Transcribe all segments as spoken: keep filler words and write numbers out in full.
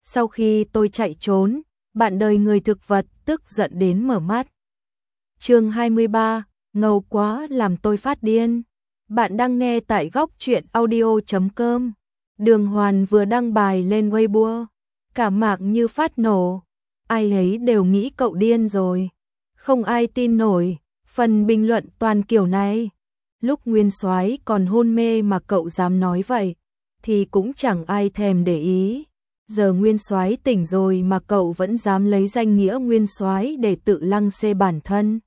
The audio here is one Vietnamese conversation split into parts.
Sau khi tôi chạy trốn, bạn đời người thực vật tức giận đến mở mắt. Chương hai mươi ba, ngầu quá làm tôi phát điên. Bạn đang nghe tại góc truyện audio chấm com. Đường Hoàn vừa đăng bài lên Weibo, cả mạng như phát nổ, ai ấy đều nghĩ cậu điên rồi. Không ai tin nổi, phần bình luận toàn kiểu này. Lúc Nguyên Soái còn hôn mê mà cậu dám nói vậy, thì cũng chẳng ai thèm để ý. Giờ Nguyên Soái tỉnh rồi mà cậu vẫn dám lấy danh nghĩa Nguyên Soái để tự lăng xê bản thân.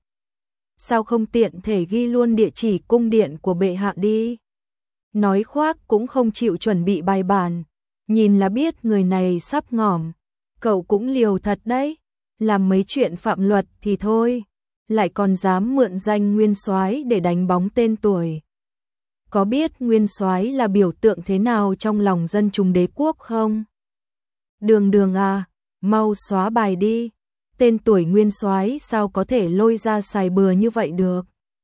Sao không tiện thể ghi luôn địa chỉ cung điện của bệ hạ đi? Nói khoác cũng không chịu chuẩn bị bài bản, nhìn là biết người này sắp ngỏm. Cậu cũng liều thật đấy, làm mấy chuyện phạm luật thì thôi, lại còn dám mượn danh Nguyên Soái để đánh bóng tên tuổi. Có biết Nguyên Soái là biểu tượng thế nào trong lòng dân chúng đế quốc không? Đường Đường à, mau xóa bài đi. Tên tuổi Nguyên Soái sao có thể lôi ra xài bừa như vậy được?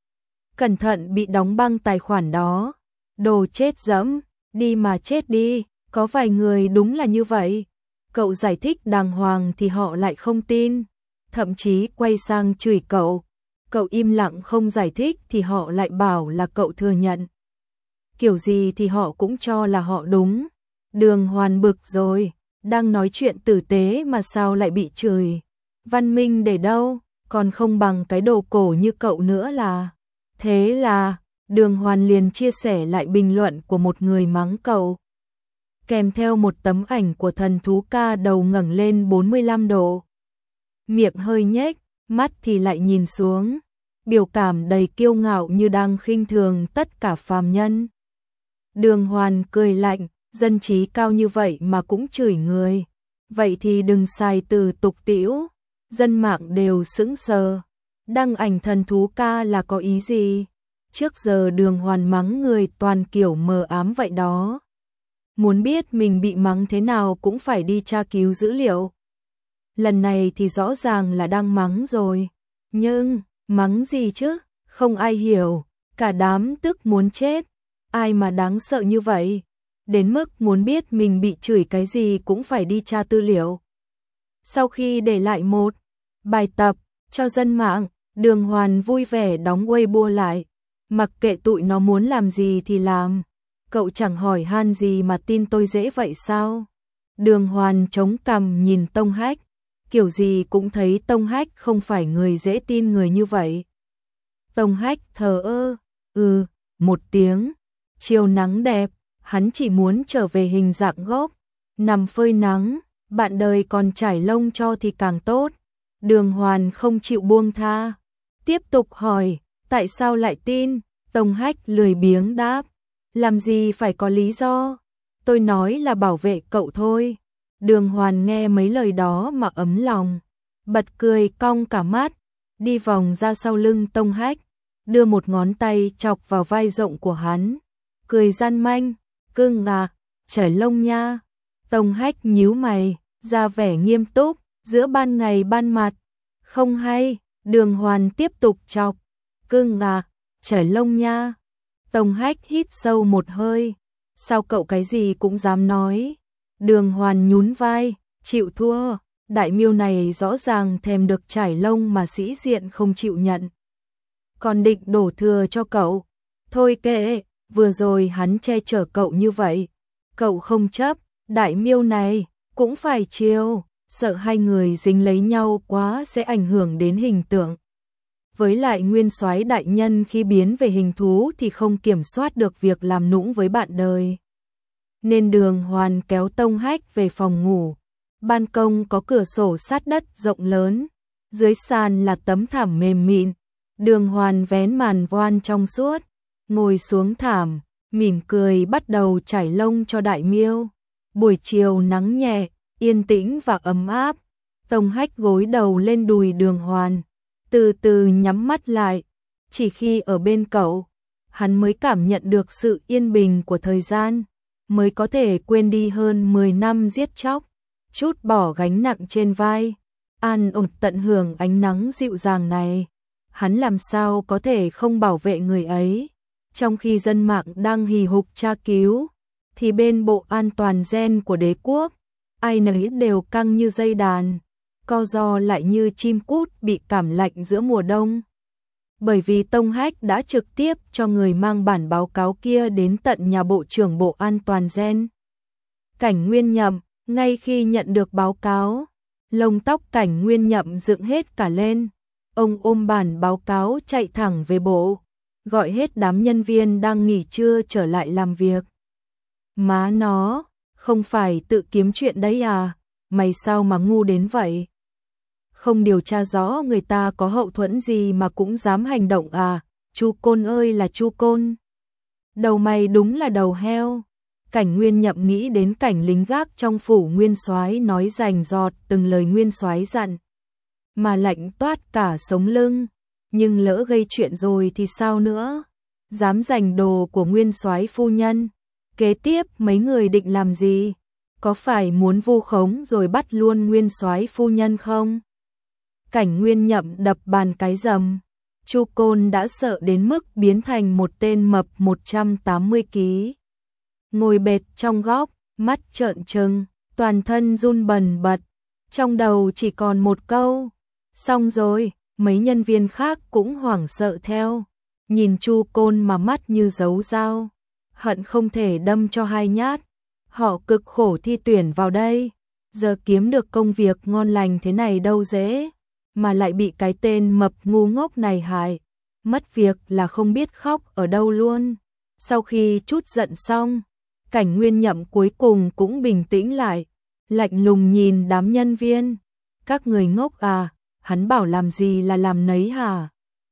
Cẩn thận bị đóng băng tài khoản đó. Đồ chết dẫm, đi mà chết đi, có vài người đúng là như vậy. Cậu giải thích đàng hoàng thì họ lại không tin, thậm chí quay sang chửi cậu. Cậu im lặng không giải thích thì họ lại bảo là cậu thừa nhận. Kiểu gì thì họ cũng cho là họ đúng. Đường Hoàn bực rồi, đang nói chuyện tử tế mà sao lại bị chửi. Văn minh để đâu, còn không bằng cái đồ cổ như cậu nữa là. Thế là, Đường Hoàn liền chia sẻ lại bình luận của một người mắng cậu, kèm theo một tấm ảnh của thần thú ca đầu ngẩng lên bốn mươi lăm độ. Miệng hơi nhếch, mắt thì lại nhìn xuống, biểu cảm đầy kiêu ngạo như đang khinh thường tất cả phàm nhân. Đường Hoàn cười lạnh, dân trí cao như vậy mà cũng chửi người. Vậy thì đừng xài từ tục tĩu. Dân mạng đều sững sờ. Đăng ảnh thần thú ca là có ý gì? Trước giờ Đường Hoàn mắng người toàn kiểu mờ ám vậy đó. Muốn biết mình bị mắng thế nào cũng phải đi tra cứu dữ liệu. Lần này thì rõ ràng là đang mắng rồi. Nhưng, mắng gì chứ? Không ai hiểu. Cả đám tức muốn chết. Ai mà đáng sợ như vậy? Đến mức muốn biết mình bị chửi cái gì cũng phải đi tra tư liệu. Sau khi để lại một bài tập cho dân mạng, Đường Hoàn vui vẻ đóng Weibo lại. Mặc kệ tụi nó muốn làm gì thì làm. Cậu chẳng hỏi han gì mà tin tôi dễ vậy sao? Đường Hoàn chống cằm nhìn Tông Hách. Kiểu gì cũng thấy Tông Hách không phải người dễ tin người như vậy. Tông Hách thờ ơ, ừ, một tiếng. Chiều nắng đẹp, hắn chỉ muốn trở về hình dạng gốc, nằm phơi nắng, bạn đời còn trải lông cho thì càng tốt. Đường Hoàn không chịu buông tha, tiếp tục hỏi, tại sao lại tin? Tông Hách lười biếng đáp, làm gì phải có lý do, tôi nói là bảo vệ cậu thôi. Đường Hoàn nghe mấy lời đó mà ấm lòng, bật cười cong cả mắt, đi vòng ra sau lưng Tông Hách, đưa một ngón tay chọc vào vai rộng của hắn, cười gian manh, cưng à, trải lông nha. Tông Hách nhíu mày, ra vẻ nghiêm túc, giữa ban ngày ban mặt, không hay. Đường Hoàn tiếp tục chọc, cưng à, trải lông nha. Tông Hách hít sâu một hơi, sao cậu cái gì cũng dám nói? Đường Hoàn nhún vai, chịu thua, đại miêu này rõ ràng thèm được trải lông mà sĩ diện không chịu nhận. Còn định đổ thừa cho cậu, thôi kệ, vừa rồi hắn che chở cậu như vậy, cậu không chấp, đại miêu này cũng phải chiều, sợ hai người dính lấy nhau quá sẽ ảnh hưởng đến hình tượng. Với lại Nguyên Soái đại nhân khi biến về hình thú thì không kiểm soát được việc làm nũng với bạn đời. Nên Đường Hoàn kéo Tông Hách về phòng ngủ. Ban công có cửa sổ sát đất rộng lớn, dưới sàn là tấm thảm mềm mịn. Đường Hoàn vén màn voan trong suốt, ngồi xuống thảm, mỉm cười bắt đầu trải lông cho đại miêu. Buổi chiều nắng nhẹ, yên tĩnh và ấm áp. Tông Hách gối đầu lên đùi Đường Hoàn, từ từ nhắm mắt lại. Chỉ khi ở bên cậu, hắn mới cảm nhận được sự yên bình của thời gian, mới có thể quên đi hơn mười năm giết chóc, trút bỏ gánh nặng trên vai, an ổn tận hưởng ánh nắng dịu dàng này. Hắn làm sao có thể không bảo vệ người ấy? Trong khi dân mạng đang hì hục tra cứu, thì bên Bộ An toàn gen của đế quốc, ai nấy đều căng như dây đàn, co ro lại như chim cút bị cảm lạnh giữa mùa đông. Bởi vì Tông Hách đã trực tiếp cho người mang bản báo cáo kia đến tận nhà Bộ trưởng Bộ An toàn Gen. Cảnh Nguyên Nhậm, ngay khi nhận được báo cáo, lông tóc Cảnh Nguyên Nhậm dựng hết cả lên. Ông ôm bản báo cáo chạy thẳng về bộ, gọi hết đám nhân viên đang nghỉ trưa trở lại làm việc. Má nó, không phải tự kiếm chuyện đấy à, mày sao mà ngu đến vậy? Không điều tra rõ người ta có hậu thuẫn gì mà cũng dám hành động à, Chu Côn ơi là Chu Côn. Đầu mày đúng là đầu heo. Cảnh Nguyên Nhậm nghĩ đến cảnh lính gác trong phủ Nguyên Soái nói rành rọt từng lời Nguyên Soái dặn, mà lạnh toát cả sống lưng, nhưng lỡ gây chuyện rồi thì sao nữa? Dám giành đồ của Nguyên Soái phu nhân, kế tiếp mấy người định làm gì? Có phải muốn vu khống rồi bắt luôn Nguyên Soái phu nhân không? Cảnh Nguyên Nhậm đập bàn cái rầm. Chu Côn đã sợ đến mức biến thành một tên mập một trăm tám mươi ki lô gam. Ngồi bệt trong góc, mắt trợn trừng, toàn thân run bần bật, trong đầu chỉ còn một câu: xong rồi. Mấy nhân viên khác cũng hoảng sợ theo, nhìn Chu Côn mà mắt như dấu dao, hận không thể đâm cho hai nhát. Họ cực khổ thi tuyển vào đây, giờ kiếm được công việc ngon lành thế này đâu dễ, mà lại bị cái tên mập ngu ngốc này hại, mất việc là không biết khóc ở đâu luôn. Sau khi chút giận xong, Cảnh Nguyên Nhậm cuối cùng cũng bình tĩnh lại, lạnh lùng nhìn đám nhân viên. Các người ngốc à, hắn bảo làm gì là làm nấy hả?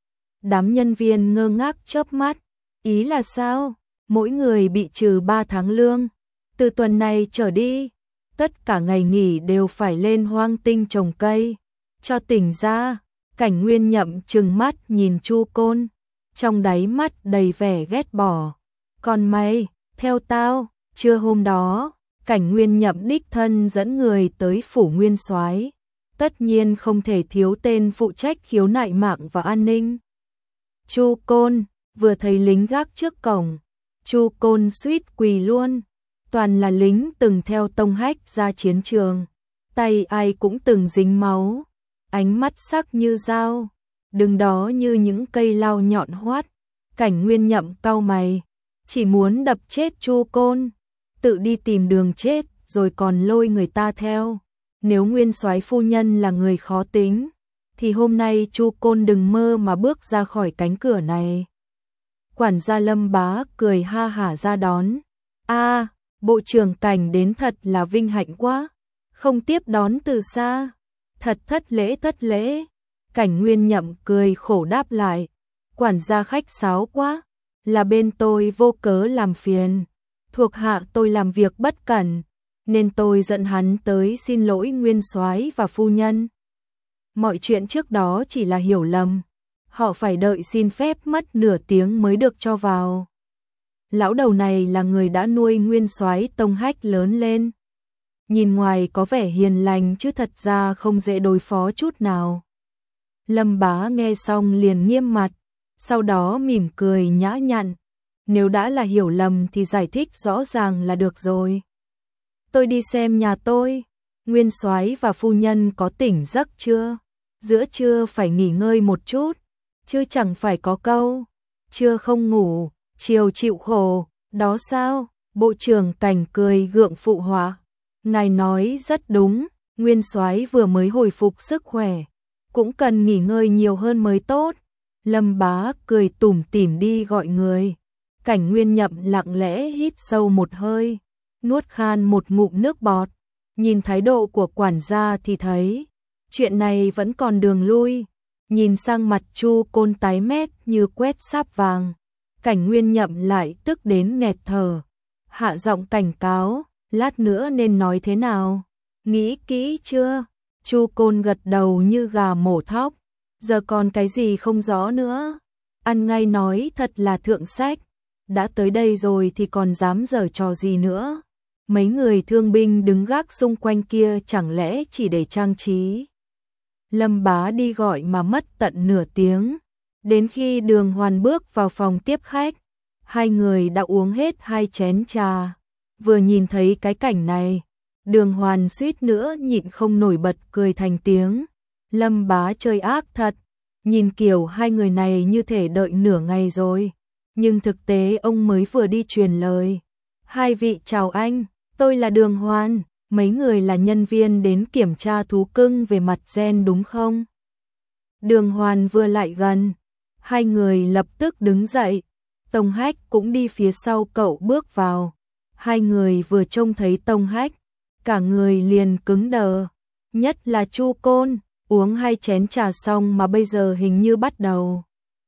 Đám nhân viên ngơ ngác chớp mắt, ý là sao? Mỗi người bị trừ ba tháng lương, từ tuần này trở đi, tất cả ngày nghỉ đều phải lên hoang tinh trồng cây, cho tỉnh ra. Cảnh Nguyên Nhậm trừng mắt nhìn Chu Côn, trong đáy mắt đầy vẻ ghét bỏ. Còn mày, theo tao. Trưa hôm đó, Cảnh Nguyên Nhậm đích thân dẫn người tới phủ Nguyên Soái, tất nhiên không thể thiếu tên phụ trách khiếu nại mạng và an ninh. Chu Côn, vừa thấy lính gác trước cổng, Chu Côn suýt quỳ luôn. Toàn là lính từng theo Tông Hách ra chiến trường, tay ai cũng từng dính máu, ánh mắt sắc như dao, đứng đó như những cây lao nhọn hoắt. Cảnh Nguyên Nhậm cau mày, chỉ muốn đập chết Chu Côn, tự đi tìm đường chết rồi còn lôi người ta theo. Nếu Nguyên Soái phu nhân là người khó tính, thì hôm nay Chu Côn đừng mơ mà bước ra khỏi cánh cửa này. Quản gia Lâm Bá cười ha hả ra đón. A, à, Bộ trưởng Cảnh đến thật là vinh hạnh quá, không tiếp đón từ xa. Thật thất lễ thất lễ. Cảnh Nguyên Nhậm cười khổ đáp lại. Quản gia khách sáo quá, là bên tôi vô cớ làm phiền. Thuộc hạ tôi làm việc bất cẩn, nên tôi dẫn hắn tới xin lỗi Nguyên Soái và phu nhân. Mọi chuyện trước đó chỉ là hiểu lầm, họ phải đợi xin phép mất nửa tiếng mới được cho vào. Lão đầu này là người đã nuôi Nguyên Soái Tông Hách lớn lên, nhìn ngoài có vẻ hiền lành chứ thật ra không dễ đối phó chút nào. Lâm Bá nghe xong liền nghiêm mặt, sau đó mỉm cười nhã nhặn. Nếu đã là hiểu lầm thì giải thích rõ ràng là được rồi. Tôi đi xem nhà tôi, Nguyên Soái và phu nhân có tỉnh giấc chưa? Giữa trưa phải nghỉ ngơi một chút, chứ chẳng phải có câu, trưa không ngủ, chiều chịu khổ, đó sao? Bộ trưởng Cảnh cười gượng phụ họa. Ngài nói rất đúng, Nguyên Soái vừa mới hồi phục sức khỏe, cũng cần nghỉ ngơi nhiều hơn mới tốt. Lâm Bá cười tủm tỉm đi gọi người. Cảnh Nguyên Nhậm lặng lẽ hít sâu một hơi, nuốt khan một ngụm nước bọt, nhìn thái độ của quản gia thì thấy chuyện này vẫn còn đường lui. Nhìn sang mặt Chu Côn tái mét như quét sáp vàng, Cảnh Nguyên Nhậm lại tức đến nghẹt thở, hạ giọng cảnh cáo, lát nữa nên nói thế nào? Nghĩ kỹ chưa? Chu Côn gật đầu như gà mổ thóc, giờ còn cái gì không rõ nữa? Ăn ngay nói thật là thượng sách, đã tới đây rồi thì còn dám giở trò gì nữa? Mấy người thương binh đứng gác xung quanh kia chẳng lẽ chỉ để trang trí? Lâm Bá đi gọi mà mất tận nửa tiếng, đến khi Đường Hoàn bước vào phòng tiếp khách, hai người đã uống hết hai chén trà. Vừa nhìn thấy cái cảnh này, Đường Hoàn suýt nữa nhịn không nổi bật cười thành tiếng. Lâm Bá chơi ác thật, nhìn kiểu hai người này như thể đợi nửa ngày rồi. Nhưng thực tế ông mới vừa đi truyền lời. Hai vị chào anh, tôi là Đường Hoàn, mấy người là nhân viên đến kiểm tra thú cưng về mặt gen đúng không? Đường Hoàn vừa lại gần, hai người lập tức đứng dậy. Tông Hách cũng đi phía sau cậu bước vào. Hai người vừa trông thấy Tông Hách, cả người liền cứng đờ. Nhất là Chu Côn, uống hai chén trà xong mà bây giờ hình như bắt đầu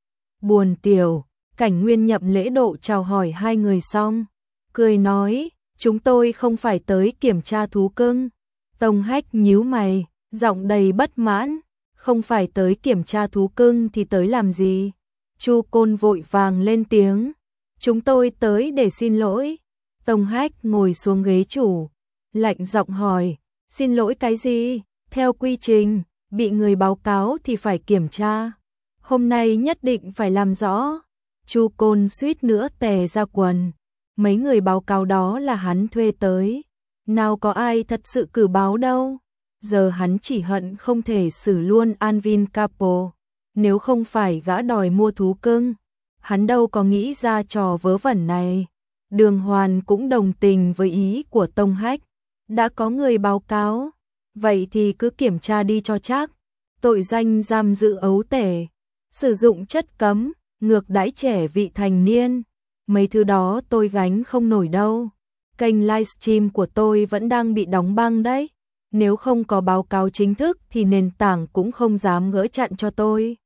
buồn tiểu. Cảnh Nguyên Nhậm lễ độ chào hỏi hai người xong, cười nói, chúng tôi không phải tới kiểm tra thú cưng. Tông Hách nhíu mày, giọng đầy bất mãn, không phải tới kiểm tra thú cưng thì tới làm gì? Chu Côn vội vàng lên tiếng, chúng tôi tới để xin lỗi. Tông Hách ngồi xuống ghế chủ, lạnh giọng hỏi, xin lỗi cái gì? Theo quy trình, bị người báo cáo thì phải kiểm tra. Hôm nay nhất định phải làm rõ. Chu Côn suýt nữa tè ra quần. Mấy người báo cáo đó là hắn thuê tới. Nào có ai thật sự cử báo đâu. Giờ hắn chỉ hận không thể xử luôn Anvin Capo. Nếu không phải gã đòi mua thú cưng, hắn đâu có nghĩ ra trò vớ vẩn này. Đường Hoàn cũng đồng tình với ý của Tông Hách. Đã có người báo cáo, vậy thì cứ kiểm tra đi cho chắc. Tội danh giam giữ ấu tể, sử dụng chất cấm, ngược đãi trẻ vị thành niên, mấy thứ đó tôi gánh không nổi đâu. Kênh livestream của tôi vẫn đang bị đóng băng đấy. Nếu không có báo cáo chính thức thì nền tảng cũng không dám gỡ chặn cho tôi.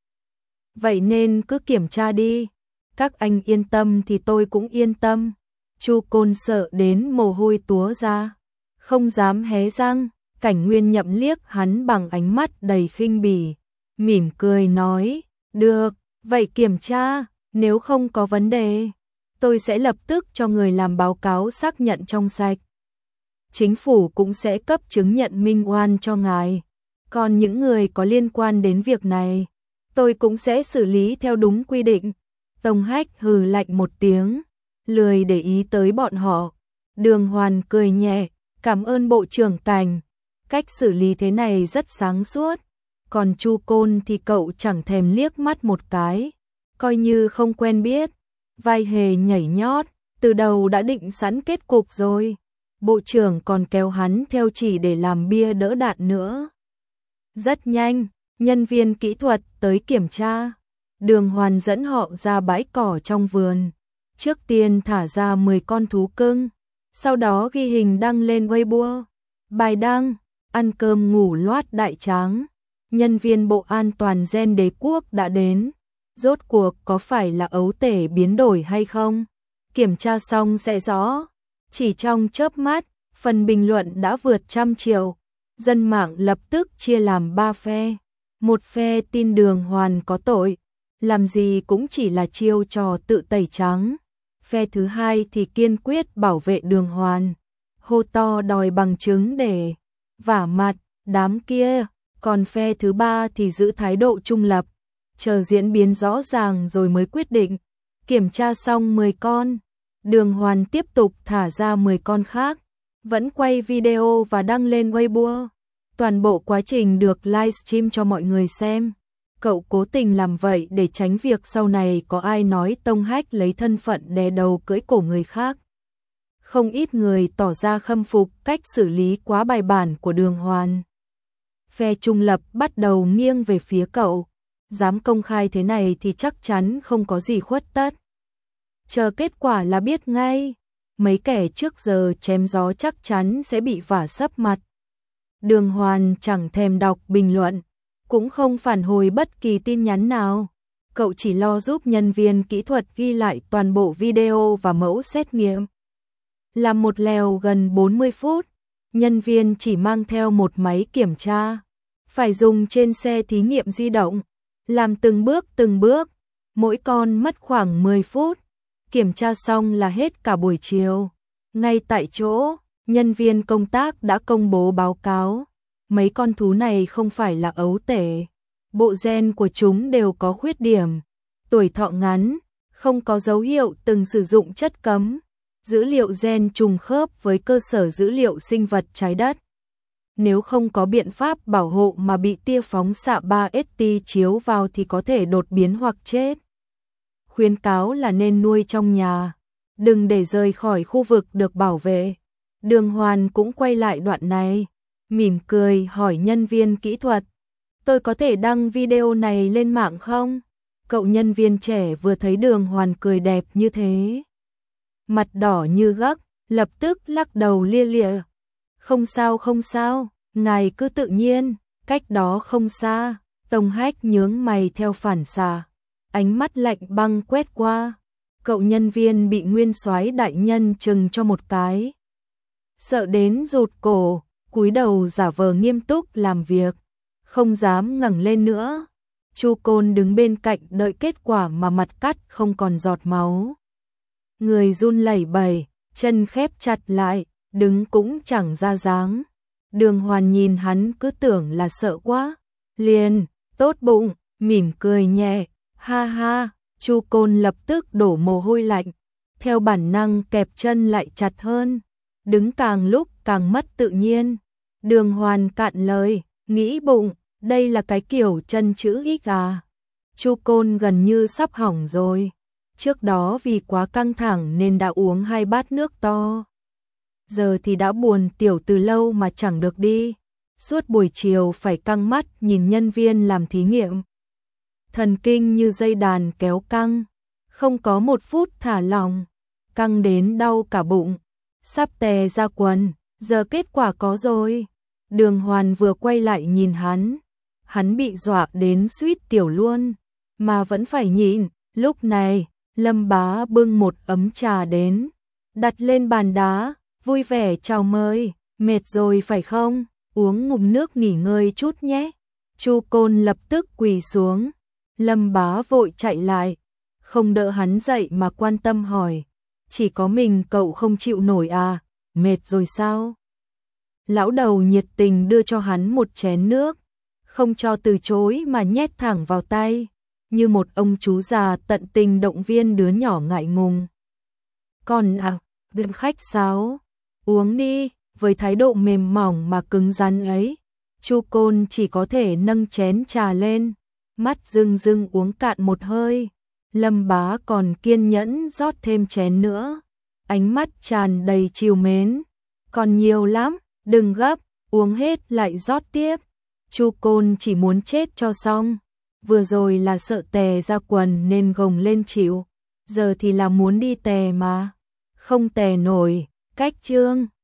Vậy nên cứ kiểm tra đi. Các anh yên tâm thì tôi cũng yên tâm. Chu Côn sợ đến mồ hôi túa ra, không dám hé răng. Cảnh Nguyên Nhậm liếc hắn bằng ánh mắt đầy khinh bỉ, mỉm cười nói, được, vậy kiểm tra, nếu không có vấn đề, tôi sẽ lập tức cho người làm báo cáo xác nhận trong sạch. Chính phủ cũng sẽ cấp chứng nhận minh oan cho ngài. Còn những người có liên quan đến việc này, tôi cũng sẽ xử lý theo đúng quy định. Tông Hách hừ lạnh một tiếng, lười để ý tới bọn họ. Đường Hoàn cười nhẹ, cảm ơn Bộ trưởng Cảnh. Cách xử lý thế này rất sáng suốt. Còn Chu Côn thì cậu chẳng thèm liếc mắt một cái, coi như không quen biết. Vai hề nhảy nhót, từ đầu đã định sẵn kết cục rồi. Bộ trưởng còn kéo hắn theo chỉ để làm bia đỡ đạn nữa. Rất nhanh, nhân viên kỹ thuật tới kiểm tra. Đường Hoàn dẫn họ ra bãi cỏ trong vườn. Trước tiên thả ra mười con thú cưng, sau đó ghi hình đăng lên Weibo. Bài đăng, ăn cơm ngủ loát đại tráng. Nhân viên Bộ An toàn gen Đế quốc đã đến. Rốt cuộc có phải là ấu tể biến đổi hay không? Kiểm tra xong sẽ rõ. Chỉ trong chớp mắt, phần bình luận đã vượt trăm triệu. Dân mạng lập tức chia làm ba phe. Một phe tin Đường Hoàn có tội, làm gì cũng chỉ là chiêu trò tự tẩy trắng. Phe thứ hai thì kiên quyết bảo vệ Đường Hoàn, hô to đòi bằng chứng để vả mặt đám kia. Còn phe thứ ba thì giữ thái độ trung lập, chờ diễn biến rõ ràng rồi mới quyết định. Kiểm tra xong mười con, Đường Hoàn tiếp tục thả ra mười con khác, vẫn quay video và đăng lên Weibo. Toàn bộ quá trình được livestream cho mọi người xem. Cậu cố tình làm vậy để tránh việc sau này có ai nói Tông Hách lấy thân phận đè đầu cưỡi cổ người khác. Không ít người tỏ ra khâm phục cách xử lý quá bài bản của Đường Hoàn. Phe trung lập bắt đầu nghiêng về phía cậu. Dám công khai thế này thì chắc chắn không có gì khuất tất. Chờ kết quả là biết ngay. Mấy kẻ trước giờ chém gió chắc chắn sẽ bị vả sấp mặt. Đường Hoàn chẳng thèm đọc bình luận, cũng không phản hồi bất kỳ tin nhắn nào. Cậu chỉ lo giúp nhân viên kỹ thuật ghi lại toàn bộ video và mẫu xét nghiệm. Làm một lèo gần bốn mươi phút, nhân viên chỉ mang theo một máy kiểm tra, phải dùng trên xe thí nghiệm di động, làm từng bước từng bước, mỗi con mất khoảng mười phút. Kiểm tra xong là hết cả buổi chiều. Ngay tại chỗ, nhân viên công tác đã công bố báo cáo. Mấy con thú này không phải là ấu tể. Bộ gen của chúng đều có khuyết điểm. Tuổi thọ ngắn, không có dấu hiệu từng sử dụng chất cấm. dữ liệu gen trùng khớp với cơ sở dữ liệu sinh vật trái đất. Nếu không có biện pháp bảo hộ mà bị tia phóng xạ ba S T chiếu vào thì có thể đột biến hoặc chết. Khuyến cáo là nên nuôi trong nhà, đừng để rời khỏi khu vực được bảo vệ. Đường Hoàn cũng quay lại đoạn này, mỉm cười hỏi nhân viên kỹ thuật, tôi có thể đăng video này lên mạng không? Cậu nhân viên trẻ vừa thấy Đường Hoàn cười đẹp như thế, mặt đỏ như gấc, lập tức lắc đầu lia lịa. Không sao không sao, ngài cứ tự nhiên, cách đó không xa. Tông Hách nhướng mày theo phản xạ, ánh mắt lạnh băng quét qua. Cậu nhân viên bị nguyên soái đại nhân chừng cho một cái, sợ đến rụt cổ, cúi đầu giả vờ nghiêm túc làm việc, không dám ngẩng lên nữa. Chu Côn đứng bên cạnh đợi kết quả mà mặt cắt không còn giọt máu. Người run lẩy bẩy, chân khép chặt lại, đứng cũng chẳng ra dáng. Đường Hoàn nhìn hắn cứ tưởng là sợ quá, liền tốt bụng mỉm cười nhẹ, ha ha. Chu Côn lập tức đổ mồ hôi lạnh, theo bản năng kẹp chân lại chặt hơn, đứng càng lúc càng mất tự nhiên. Đường Hoàn cạn lời, nghĩ bụng, đây là cái kiểu chân chữ X à. Chu Côn gần như sắp hỏng rồi, trước đó vì quá căng thẳng nên đã uống hai bát nước to. Giờ thì đã buồn tiểu từ lâu mà chẳng được đi, suốt buổi chiều phải căng mắt nhìn nhân viên làm thí nghiệm. Thần kinh như dây đàn kéo căng, không có một phút thả lỏng, căng đến đau cả bụng, sắp tè ra quần, giờ kết quả có rồi. Đường Hoàn vừa quay lại nhìn hắn, hắn bị dọa đến suýt tiểu luôn, mà vẫn phải nhịn. Lúc này, Lâm Bá bưng một ấm trà đến, đặt lên bàn đá, vui vẻ chào mời, mệt rồi phải không, uống ngụm nước nghỉ ngơi chút nhé. Chu Côn lập tức quỳ xuống, Lâm Bá vội chạy lại, không đỡ hắn dậy mà quan tâm hỏi, chỉ có mình cậu không chịu nổi à, mệt rồi sao? Lão đầu nhiệt tình đưa cho hắn một chén nước, không cho từ chối mà nhét thẳng vào tay, như một ông chú già tận tình động viên đứa nhỏ ngại ngùng. Còn à, đừng khách sáo, uống đi. Với thái độ mềm mỏng mà cứng rắn ấy, Chu Côn chỉ có thể nâng chén trà lên, mắt rưng rưng uống cạn một hơi. Lâm Bá còn kiên nhẫn rót thêm chén nữa, ánh mắt tràn đầy trìu mến. Còn nhiều lắm, đừng gấp, uống hết lại rót tiếp. Chu Côn chỉ muốn chết cho xong, vừa rồi là sợ tè ra quần nên gồng lên chịu, giờ thì là muốn đi tè mà, không tè nổi. Cách chương